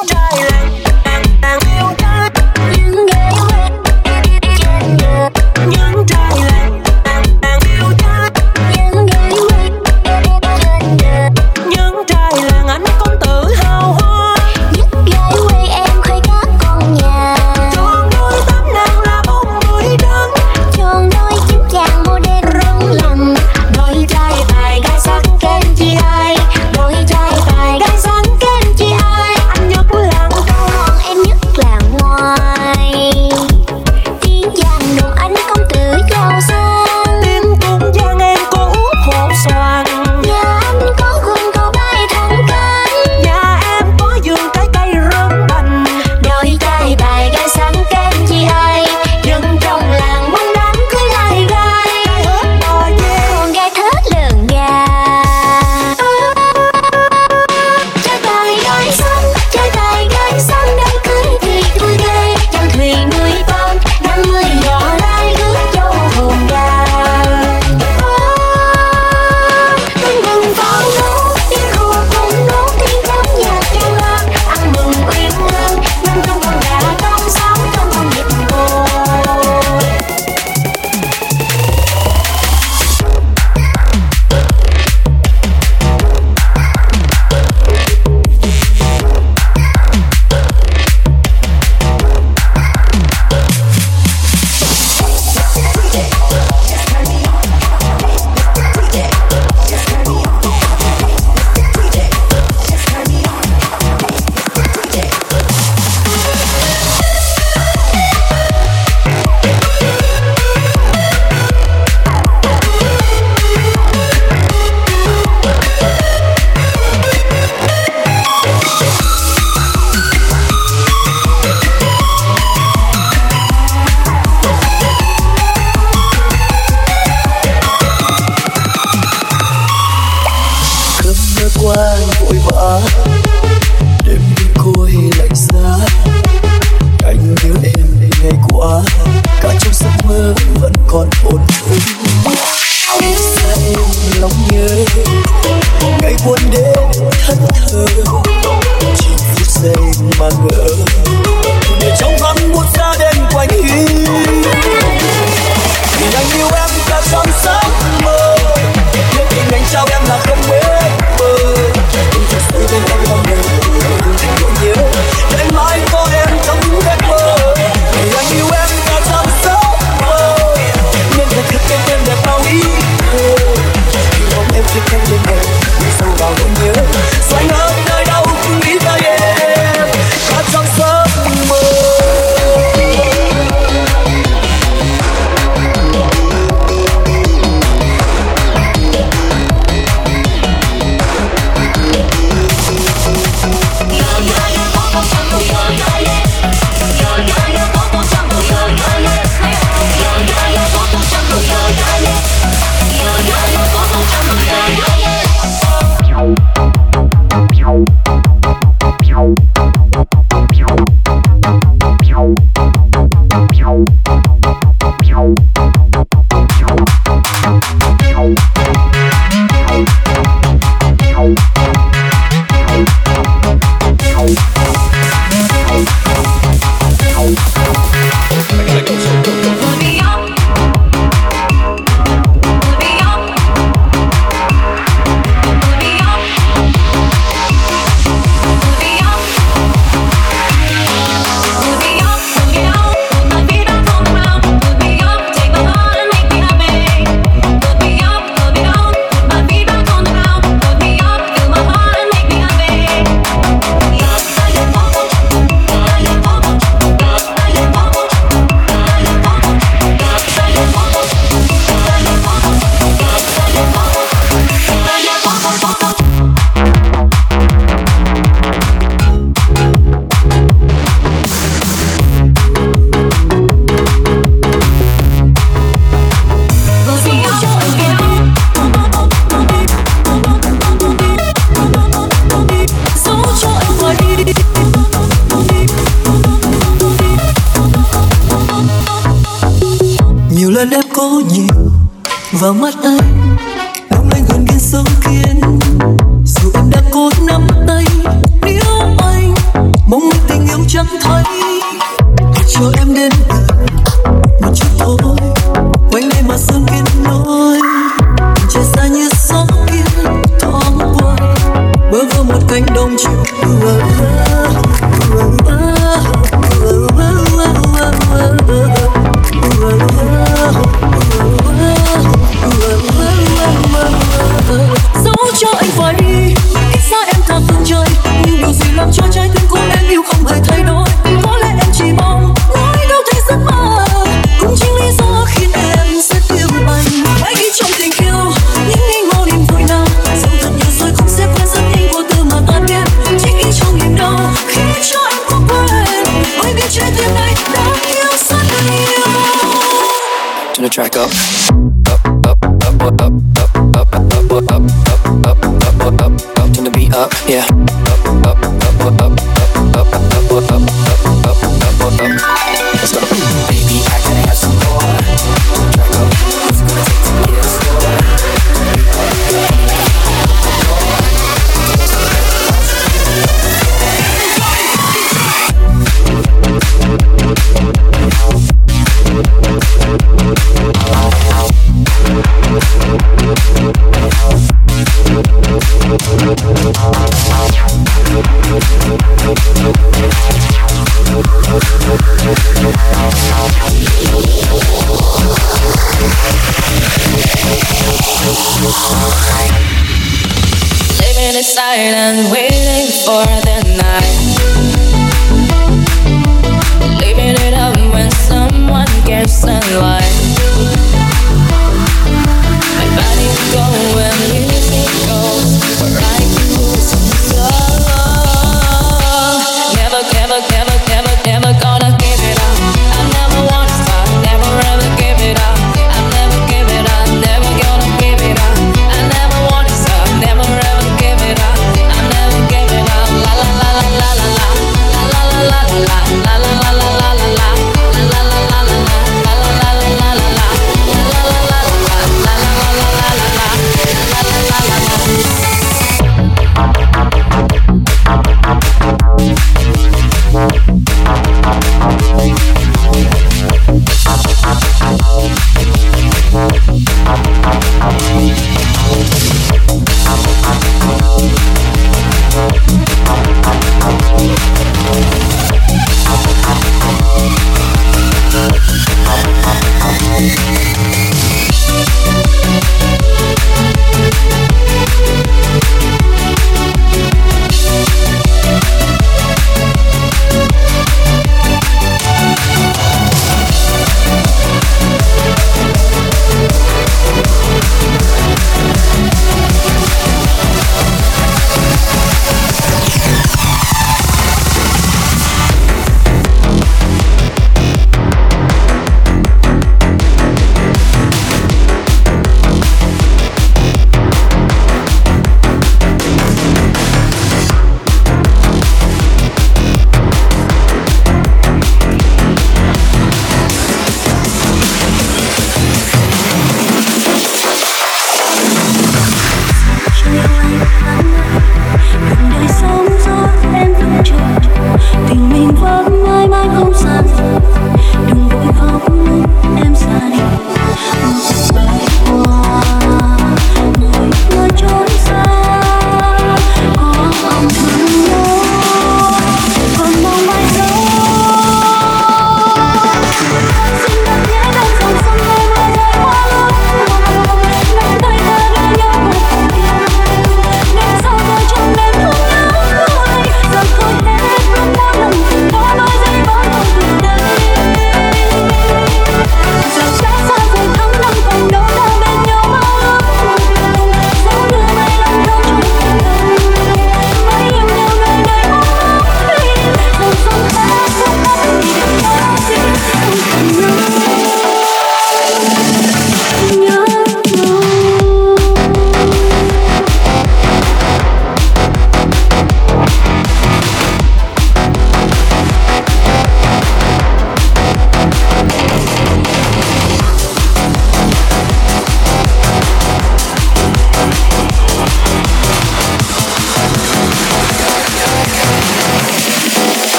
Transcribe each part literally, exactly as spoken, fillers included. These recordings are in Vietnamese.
lần em cố nhìn vào mắt anh, long lanh hơn kia sâu kiến. Dù em đã cố nắm tay níu anh, mong mơ một cánh đồng chiều. Dẫu cho anh phải đi, ít xa em thả phương trời, nhưng điều gì làm cho trái tim của em yêu không hề thay đổi. Có lẽ em chỉ mong nói đâu thấy giấc mơ, cũng chính lý do khiến em rất yêu anh. Hãy nghĩ trong tình yêu những nghi ngờ niềm vui nào, dẫu thật nhiều rồi cũng sẽ quên rất nhanh vô tư mà tan biến. Chỉ nghĩ trong niềm đau khi cho em có quên, bởi vì trái tim này đã yêu rất nhiều. Turn the track up. Up, up, up, up, up, up, up, up, up, up, up, up, up, up, up, turn the beat up, yeah. Up, up, up, up, up, up, up, up, up, up, up, up, up, up. Let's go. Baby, I can have some more. Turn the track up. What's it gonna take to get us living inside and waiting for the night, leaving it up when someone gets in line. My body will go where music goes, where I can lose slow. Never, never, never, never, never gonna give it up. I never wanna stop, never ever give it up. I never give it up, never gonna give it up. I never wanna stop, never ever give it up. I never give it up, la la la la la.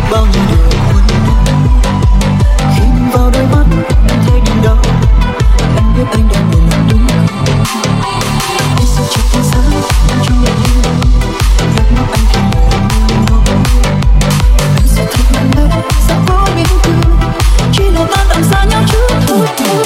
bao nhiêu điều muốn khi nhìn vào đôi mắt anh thấy đi đâu anh biết anh đang buồn lòng đúng không anh sẽ chợt thấy sáng trong lòng yêu nước mắt anh khi mùa mưa anh sẽ thấy mạnh mẽ sẽ có biến thương chỉ là ta tạm xa nhau chút thôi.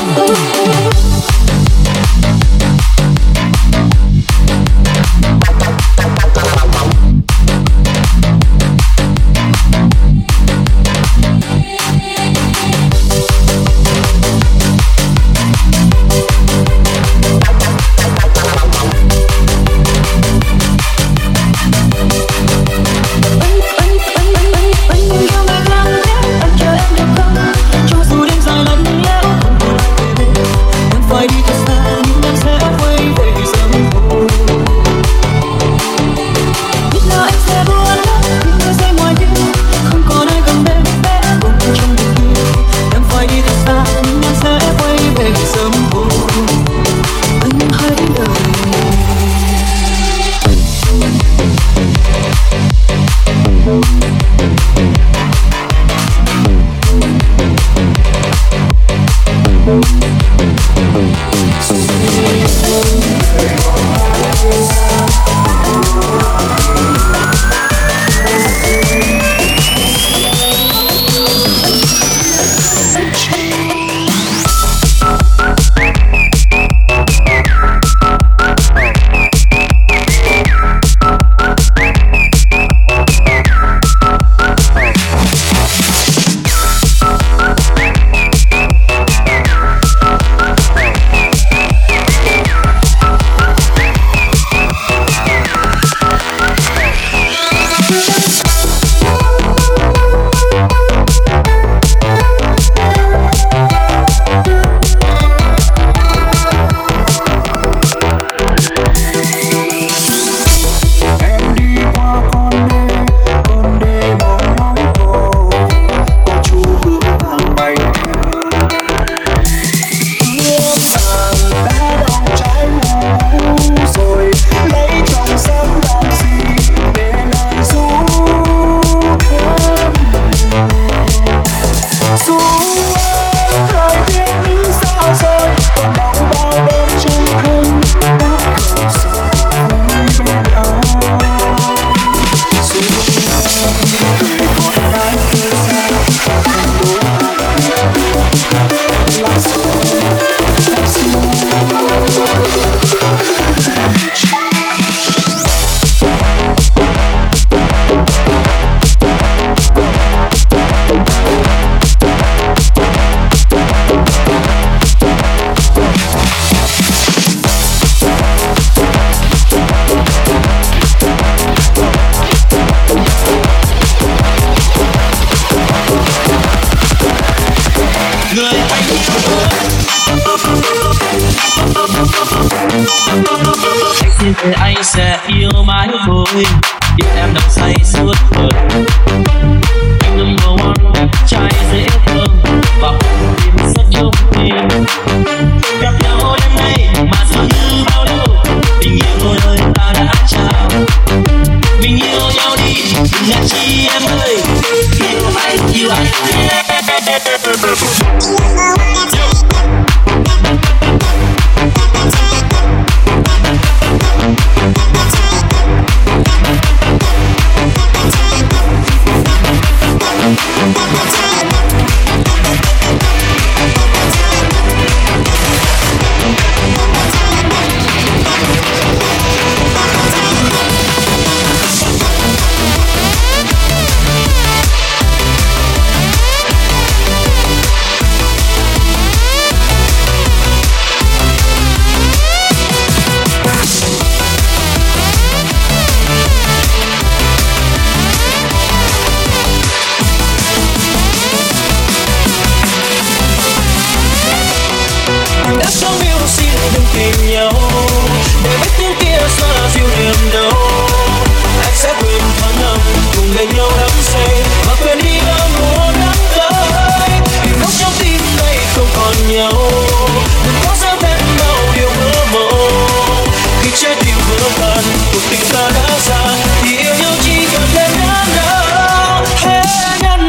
Thì anh sẽ yêu mãi thôi, yêu em đắm say suốt đời. Anh number one, trai dễ thương và tim rất yêu mình. Gặp nhau đêm nay mà dường như bao lâu, tình yêu đời ta đã trao. Mình yêu nhau đi, đừng ngại chi em ơi. Yêu anh, yêu anh. Tình ta đã xa thì yêu nhau chỉ cần đến đớn đau. Hãy nhắn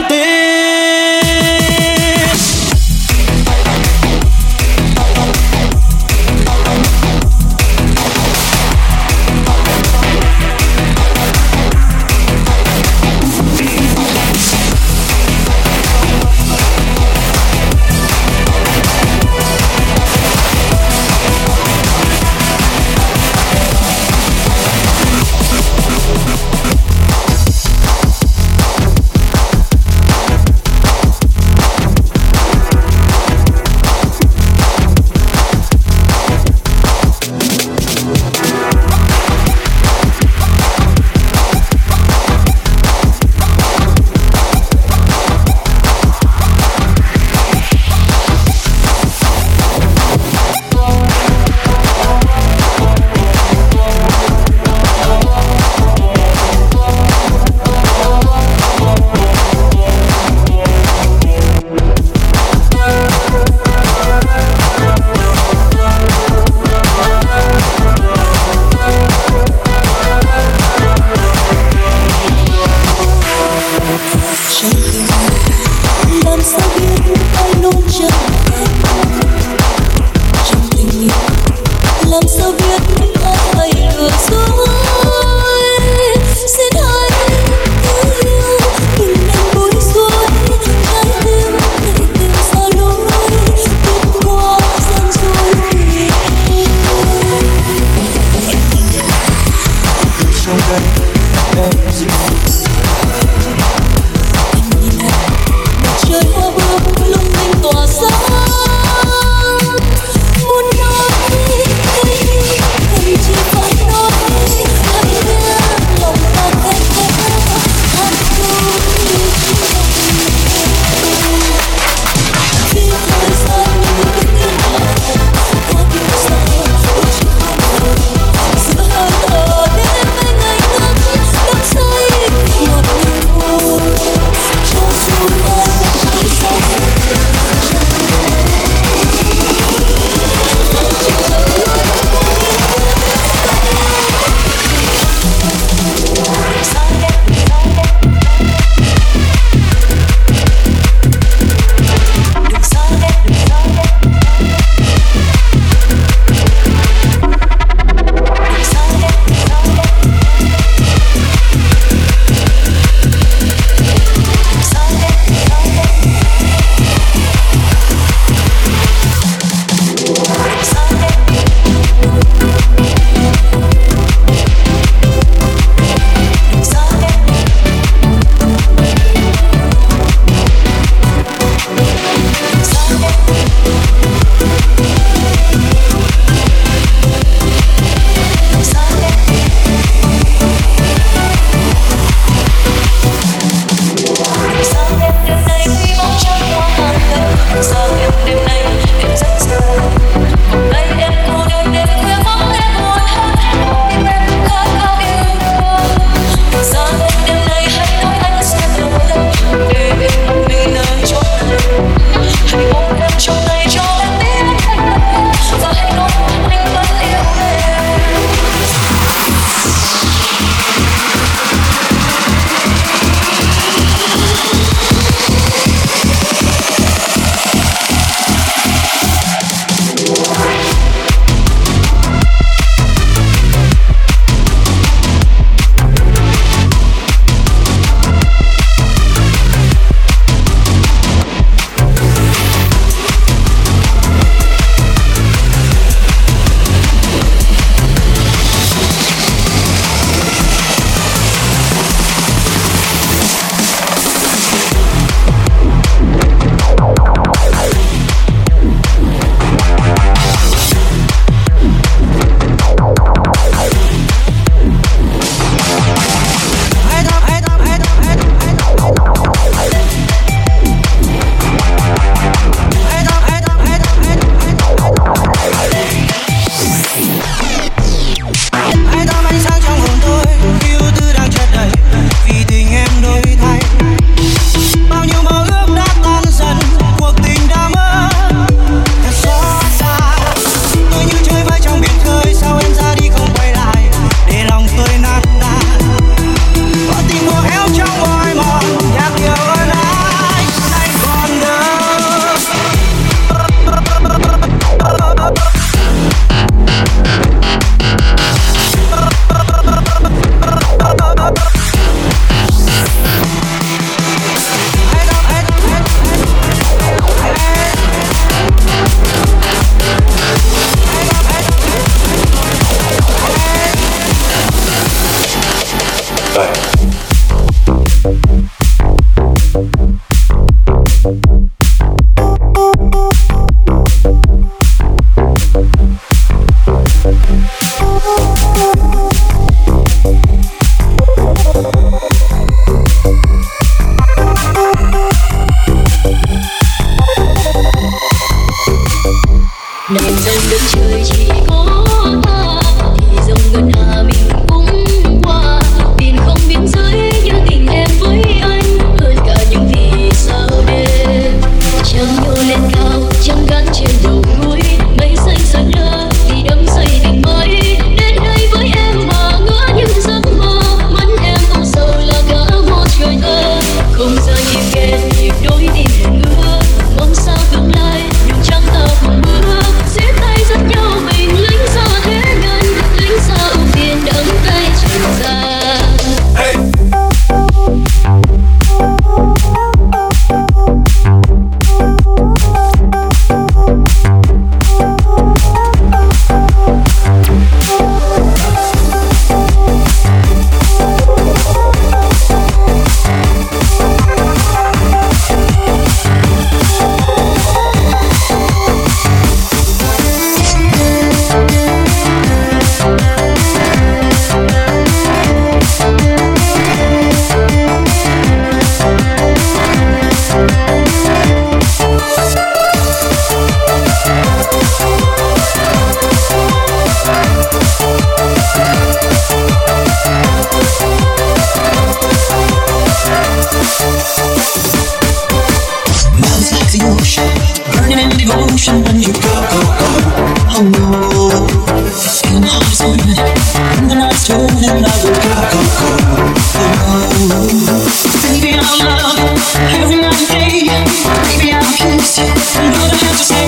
emotion when you go, go, go. Oh no. And my heart is burning, and the night's turning, and I will go, go, go. Oh no. Baby, I'm love every night and day. Baby, I'm kiss, and all I have to say.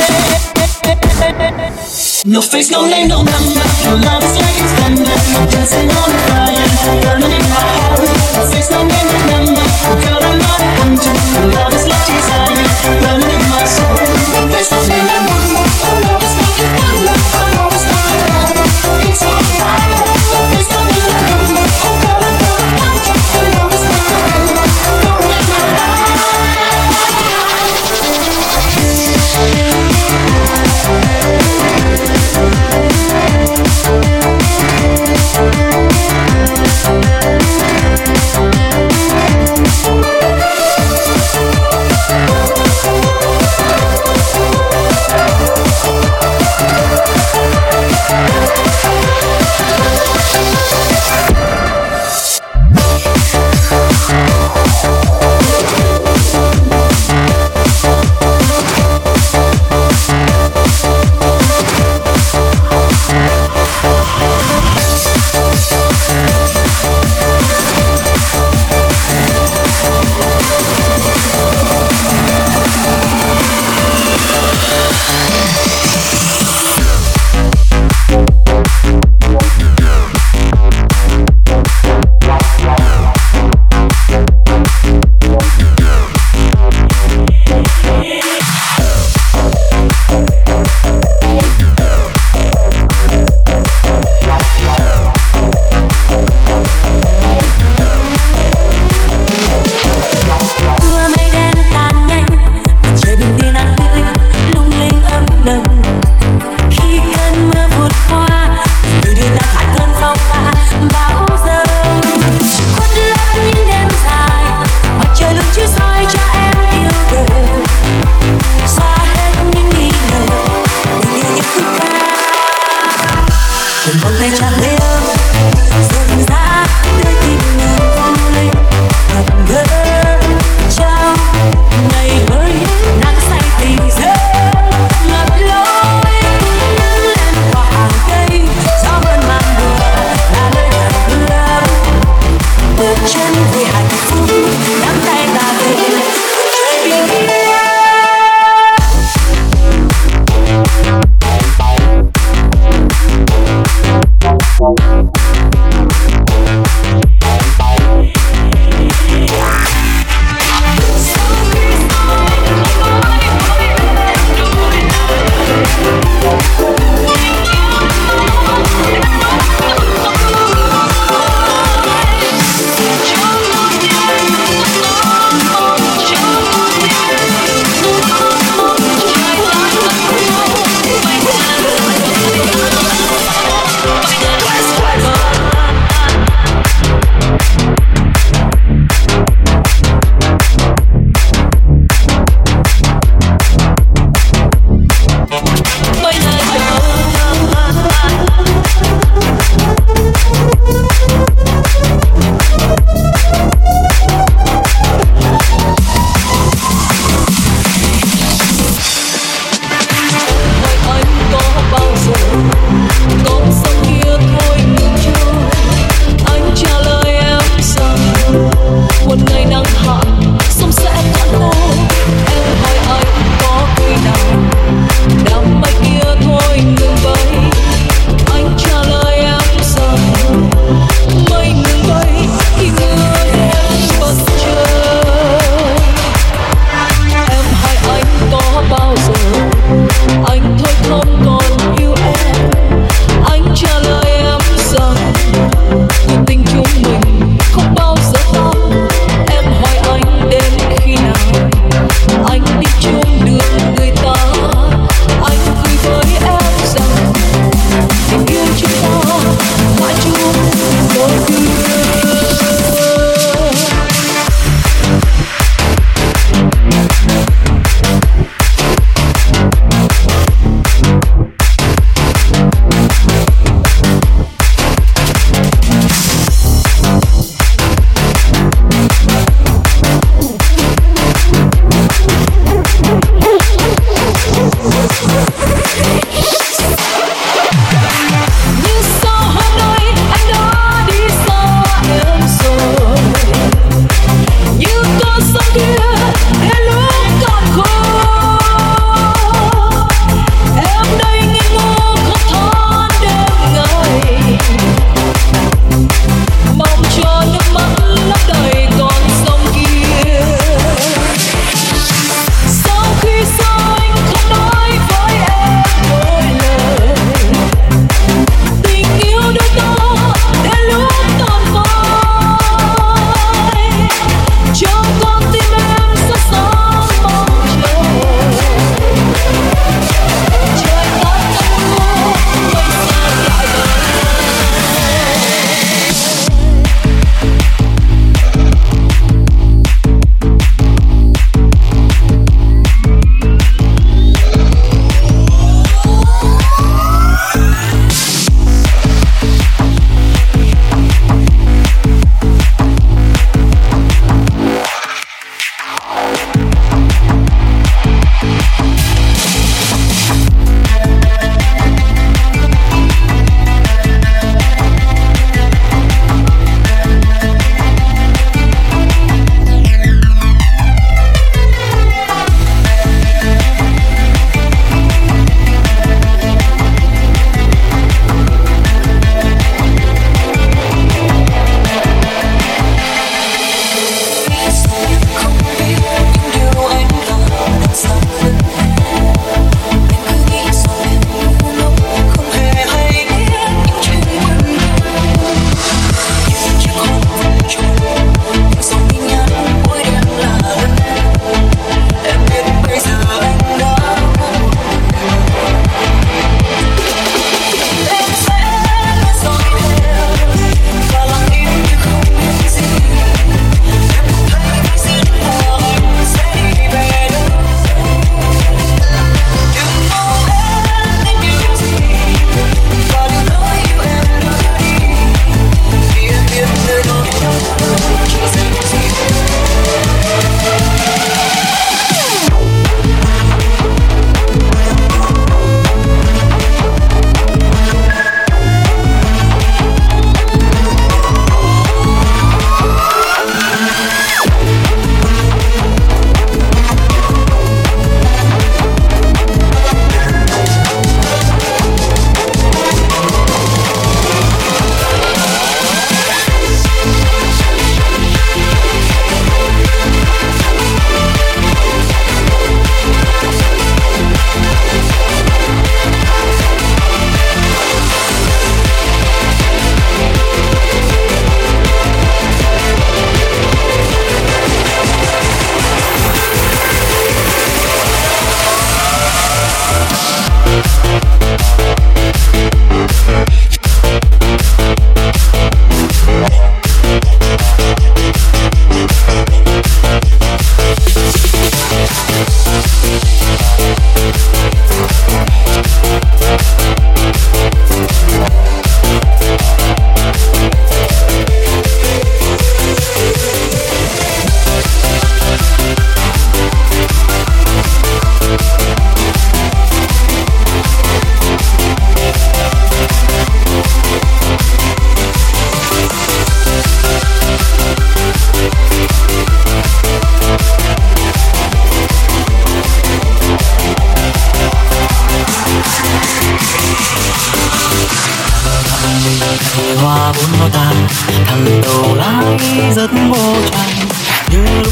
No face, no name, no number. Your love is like it's thunder. I'm dancing on the fire, burning in my heart. No face, no name, no number. Girl, I'm not a hunter. Your love is like desire, burning in my soul. No face, no name, no number. Your love is like it's thunder. Your love is like a thunder. It's on fire. No face, no name, no number. Girl, I'm not a hunter. Your love is like a thunder. Burning in my heart.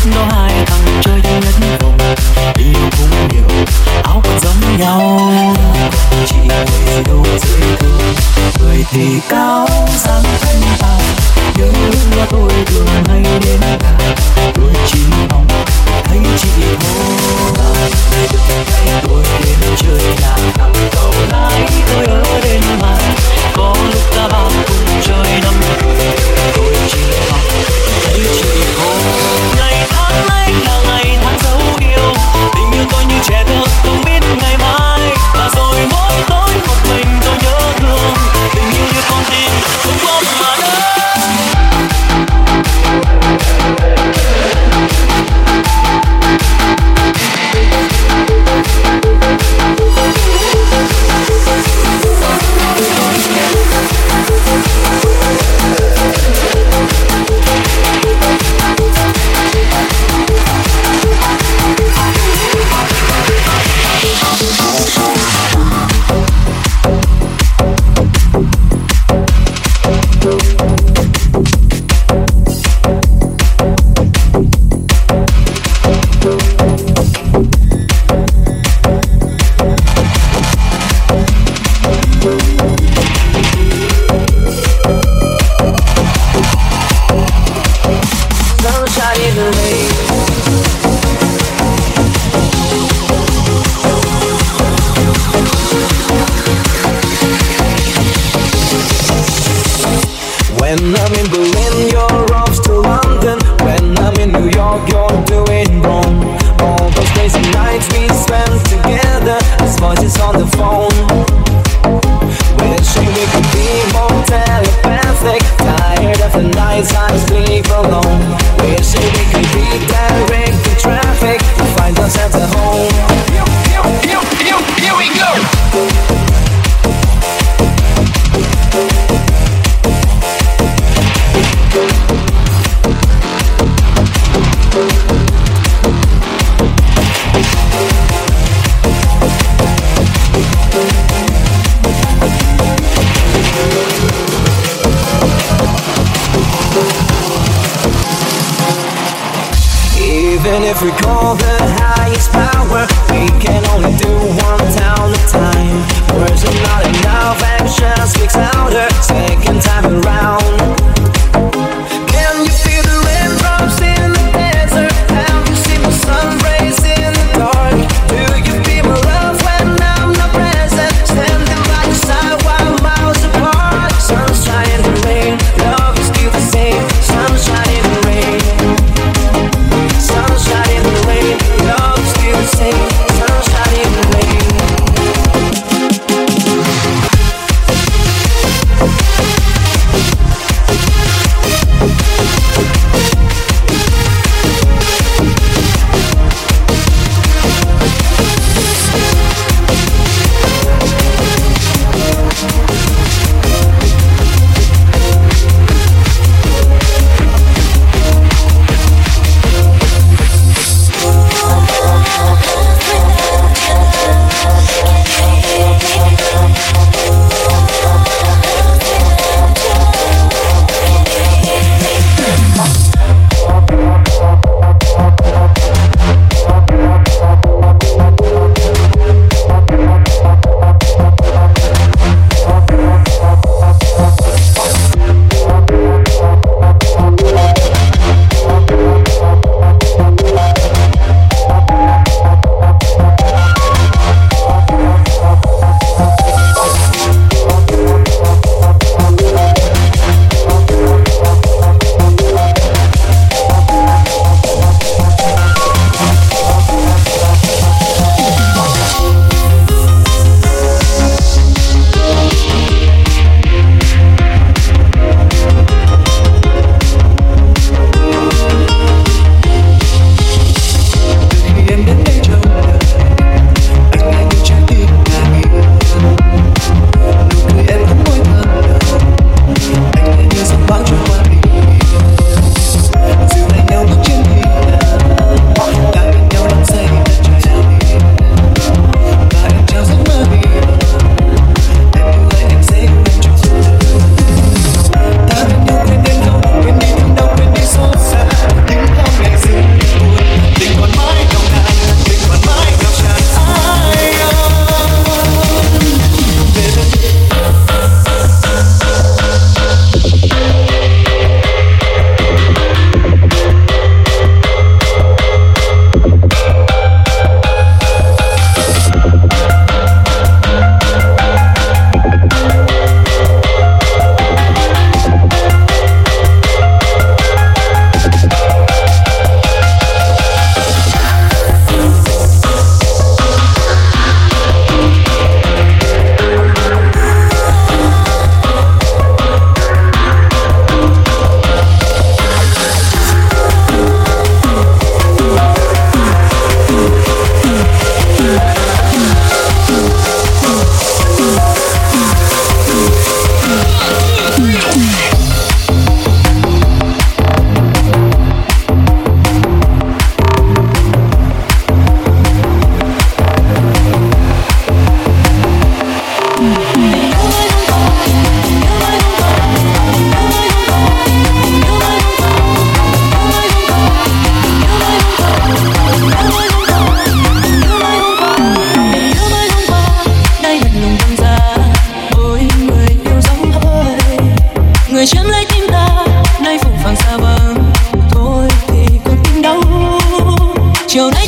đó hai thằng chơi đến nhất vùng, yêu cũng nhiều, áo cũng giống nhau. Chỉ người đâu dễ thương, người thì cao dáng thanh thản, nhưng là tôi thường hay đến nhà, tôi chỉ mong thấy chị hôn lại. Hãy tôi đến chơi nhà nằm cầu lái, tôi ở bên ngoài, có lúc ta bao cùng chơi năm tuổi, tôi chỉ mong thấy chị hôn. Ngày tháng ấy là ngày tháng dấu yêu, tình yêu tôi như trẻ thơ không biết ngày mai, và rồi mỗi tối một mình tôi nhớ thương, tình yêu như con tim không có mà đâu. When I'm in Berlin, you're off to London. When I'm in New York, you're doing wrong. All those days and nights we spent together, as voices on the phone. Wishing we could be more telepathic. Tired of the nights I sleep alone. Wishing we could redirect the traffic to find ourselves at home. Here, here, here, here, here we go. Even if we call the highest power, we can only do one town at a time. Words are not enough, action speaks louder, second time around. Can you feel the raindrops in the desert? Have you seen the sun rays in the dark? Do you feel my love when I'm not present? Standing by your side while miles apart. Sunshine in the rain, love is still the same. Sunshine in the rain. Sunshine in the rain, love is still the same. Sunshine in the rain. chiều nay